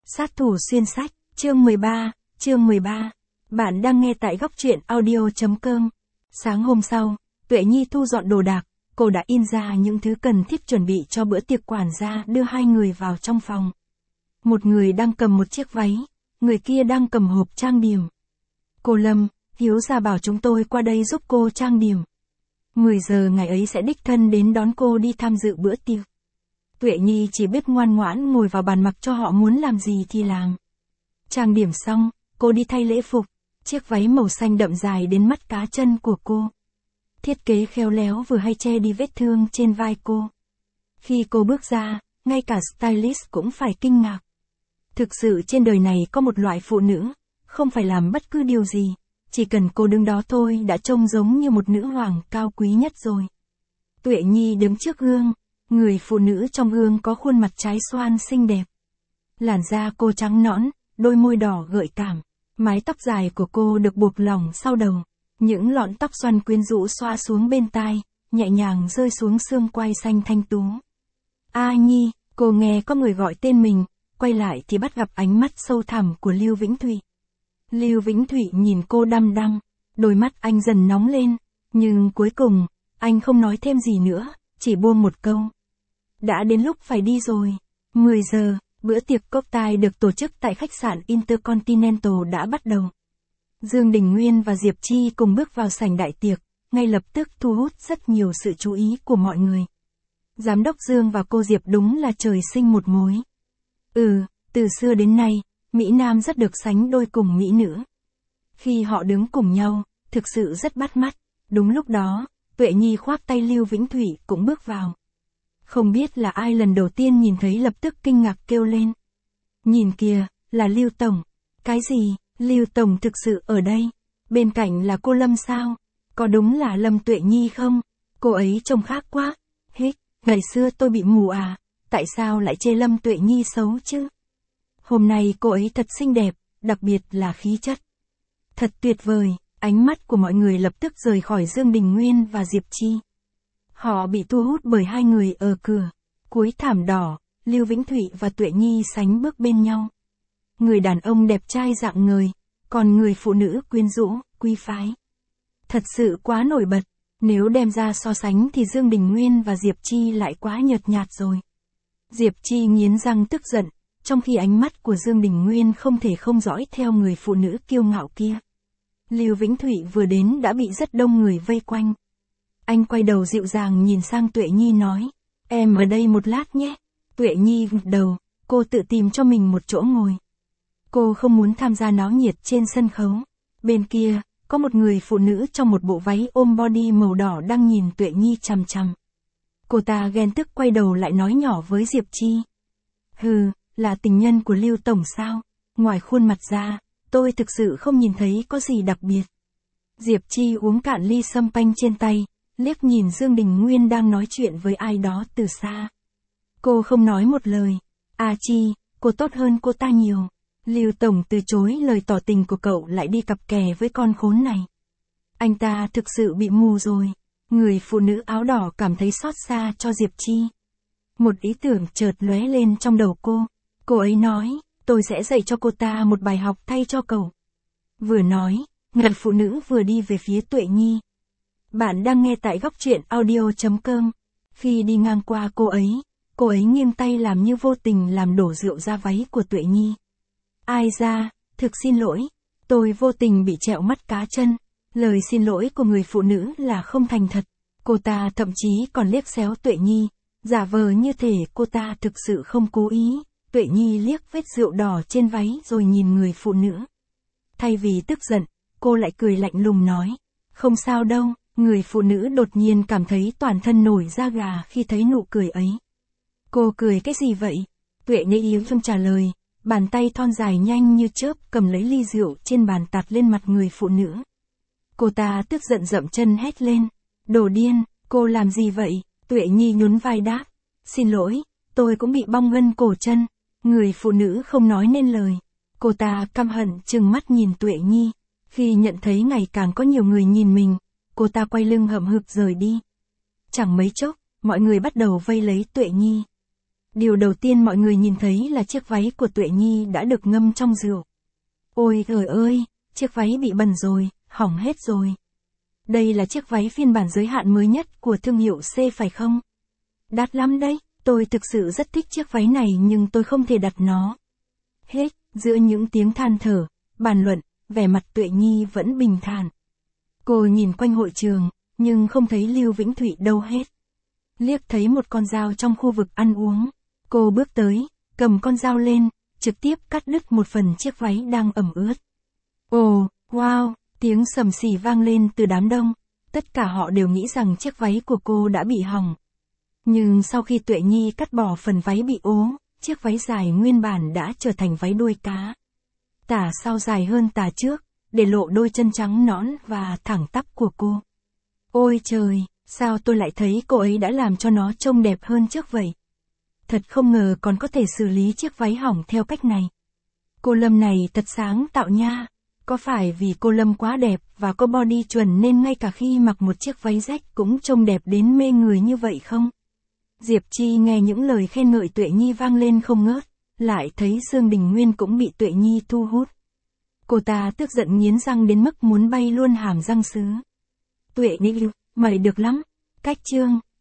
Sát thủ xuyên sách, chương 13. Bạn đang nghe tại góc truyện audio.com. Sáng hôm sau, Tuệ Nhi thu dọn đồ đạc, cô đã in ra những thứ cần thiết chuẩn bị cho bữa tiệc. Quản gia đưa hai người vào trong phòng. Một người đang cầm một chiếc váy, người kia đang cầm hộp trang điểm. Cô Lâm, Hiếu gia bảo chúng tôi qua đây giúp cô trang điểm. 10 giờ ngày ấy sẽ đích thân đến đón cô đi tham dự bữa tiệc. Tuệ Nhi chỉ biết ngoan ngoãn ngồi vào bàn mặc cho họ muốn làm gì thì làm. Trang điểm xong, cô đi thay lễ phục, chiếc váy màu xanh đậm dài đến mắt cá chân của cô. Thiết kế khéo léo vừa hay che đi vết thương trên vai cô. Khi cô bước ra, ngay cả stylist cũng phải kinh ngạc. Thực sự trên đời này có một loại phụ nữ, không phải làm bất cứ điều gì, chỉ cần cô đứng đó thôi đã trông giống như một nữ hoàng cao quý nhất rồi. Tuệ Nhi đứng trước gương. Người phụ nữ trong gương có khuôn mặt trái xoan xinh đẹp. Làn da cô trắng nõn, đôi môi đỏ gợi cảm. Mái tóc dài của cô được buộc lỏng sau đầu. Những lọn tóc xoăn quyến rũ xoa xuống bên tai, nhẹ nhàng rơi xuống xương quai xanh thanh tú. A Nhi, cô nghe có người gọi tên mình, quay lại thì bắt gặp ánh mắt sâu thẳm của Lưu Vĩnh Thụy. Lưu Vĩnh Thụy nhìn cô đăm đăm, đôi mắt anh dần nóng lên, nhưng cuối cùng, anh không nói thêm gì nữa, chỉ buông một câu. Đã đến lúc phải đi rồi. 10 giờ, bữa tiệc cocktail được tổ chức tại khách sạn Intercontinental đã bắt đầu. Dương Đình Nguyên và Diệp Chi cùng bước vào sảnh đại tiệc, ngay lập tức thu hút rất nhiều sự chú ý của mọi người. Giám đốc Dương và cô Diệp đúng là trời sinh một mối. Từ xưa đến nay, Mỹ Nam rất được sánh đôi cùng Mỹ nữ. Khi họ đứng cùng nhau, thực sự rất bắt mắt. Đúng lúc đó, Tuệ Nhi khoác tay Lưu Vĩnh Thụy cũng bước vào. Không biết là ai lần đầu tiên nhìn thấy lập tức kinh ngạc kêu lên. Nhìn kìa, là Lưu Tổng. Cái gì, Lưu Tổng thực sự ở đây? Bên cạnh là cô Lâm sao? Có đúng là Lâm Tuệ Nhi không? Cô ấy trông khác quá. Hít, ngày xưa tôi bị mù à? Tại sao lại chê Lâm Tuệ Nhi xấu chứ? Hôm nay cô ấy thật xinh đẹp, đặc biệt là khí chất. Thật tuyệt vời, ánh mắt của mọi người lập tức rời khỏi Dương Đình Nguyên và Diệp Chi. Họ bị thu hút bởi hai người ở cửa. Cuối thảm đỏ, Lưu Vĩnh Thụy và Tuệ Nhi sánh bước bên nhau. Người đàn ông đẹp trai rạng ngời, còn người phụ nữ quyến rũ, quý phái. Thật sự quá nổi bật, nếu đem ra so sánh thì Dương Đình Nguyên và Diệp Chi lại quá nhợt nhạt rồi. Diệp Chi nghiến răng tức giận, trong khi ánh mắt của Dương Đình Nguyên không thể không dõi theo người phụ nữ kiêu ngạo kia. Lưu Vĩnh Thụy vừa đến đã bị rất đông người vây quanh. Anh quay đầu dịu dàng nhìn sang Tuệ Nhi nói, em ở đây một lát nhé. Tuệ Nhi gật đầu, cô tự tìm cho mình một chỗ ngồi. Cô không muốn tham gia náo nhiệt trên sân khấu. Bên kia, có một người phụ nữ trong một bộ váy ôm body màu đỏ đang nhìn Tuệ Nhi chằm chằm. Cô ta ghen tức quay đầu lại nói nhỏ với Diệp Chi. Là tình nhân của Lưu Tổng sao? Ngoài khuôn mặt ra, tôi thực sự không nhìn thấy có gì đặc biệt. Diệp Chi uống cạn ly sâm panh trên tay, liếc nhìn Dương Đình Nguyên đang nói chuyện với ai đó từ xa. Cô không nói một lời. A Chi, cô tốt hơn cô ta nhiều. Lưu Tổng từ chối lời tỏ tình của cậu lại đi cặp kè với con khốn này. Anh ta thực sự bị mù rồi. Người phụ nữ áo đỏ cảm thấy xót xa cho Diệp Chi. Một ý tưởng chợt lóe lên trong đầu cô. Cô ấy nói, tôi sẽ dạy cho cô ta một bài học thay cho cậu. Vừa nói, người phụ nữ vừa đi về phía Tuệ Nhi. Bạn đang nghe tại góc truyện audio.com. Khi đi ngang qua cô ấy nghiêng tay làm như vô tình làm đổ rượu ra váy của Tuệ Nhi. Ai ra, thực xin lỗi, tôi vô tình bị trẹo mắt cá chân. Lời xin lỗi của người phụ nữ là không thành thật. Cô ta thậm chí còn liếc xéo Tuệ Nhi, giả vờ như thể cô ta thực sự không cố ý. Tuệ Nhi liếc vết rượu đỏ trên váy rồi nhìn người phụ nữ. Thay vì tức giận, cô lại cười lạnh lùng nói, không sao đâu. Người phụ nữ đột nhiên cảm thấy toàn thân nổi da gà khi thấy nụ cười ấy. Cô cười cái gì vậy? Tuệ Nhi yếu không trả lời, bàn tay thon dài nhanh như chớp cầm lấy ly rượu trên bàn tạt lên mặt người phụ nữ. Cô ta tức giận dậm chân hét lên, đồ điên, cô làm gì vậy? Tuệ Nhi nhún vai đáp, xin lỗi, tôi cũng bị bong gân cổ chân. Người phụ nữ không nói nên lời. Cô ta căm hận trừng mắt nhìn Tuệ Nhi. Khi nhận thấy ngày càng có nhiều người nhìn mình, cô ta quay lưng hậm hực rời đi. Chẳng mấy chốc, mọi người bắt đầu vây lấy Tuệ Nhi. Điều đầu tiên mọi người nhìn thấy là chiếc váy của Tuệ Nhi đã được ngâm trong rượu. Ôi trời ơi, chiếc váy bị bẩn rồi, hỏng hết rồi. Đây là chiếc váy phiên bản giới hạn mới nhất của thương hiệu C phải không? Đắt lắm đấy, tôi thực sự rất thích chiếc váy này nhưng tôi không thể đặt nó. Hết, giữa những tiếng than thở, bàn luận, vẻ mặt Tuệ Nhi vẫn bình thản. Cô nhìn quanh hội trường, nhưng không thấy Lưu Vĩnh Thụy đâu hết. Liếc thấy một con dao trong khu vực ăn uống. Cô bước tới, cầm con dao lên, trực tiếp cắt đứt một phần chiếc váy đang ẩm ướt. Ồ, wow, tiếng sầm xì vang lên từ đám đông. Tất cả họ đều nghĩ rằng chiếc váy của cô đã bị hỏng. Nhưng sau khi Tuệ Nhi cắt bỏ phần váy bị ố, chiếc váy dài nguyên bản đã trở thành váy đuôi cá. Tả sau dài hơn tả trước, để lộ đôi chân trắng nõn và thẳng tắp của cô. Ôi trời, sao tôi lại thấy cô ấy đã làm cho nó trông đẹp hơn trước vậy? Thật không ngờ còn có thể xử lý chiếc váy hỏng theo cách này. Cô Lâm này thật sáng tạo nha. Có phải vì cô Lâm quá đẹp và có body chuẩn nên ngay cả khi mặc một chiếc váy rách cũng trông đẹp đến mê người như vậy không? Diệp Chi nghe những lời khen ngợi Tuệ Nhi vang lên không ngớt, lại thấy Dương Đình Nguyên cũng bị Tuệ Nhi thu hút. Cô ta tức giận nghiến răng đến mức muốn bay luôn hàm răng sứ. Tuệ Nhi, mày được lắm. Cách chương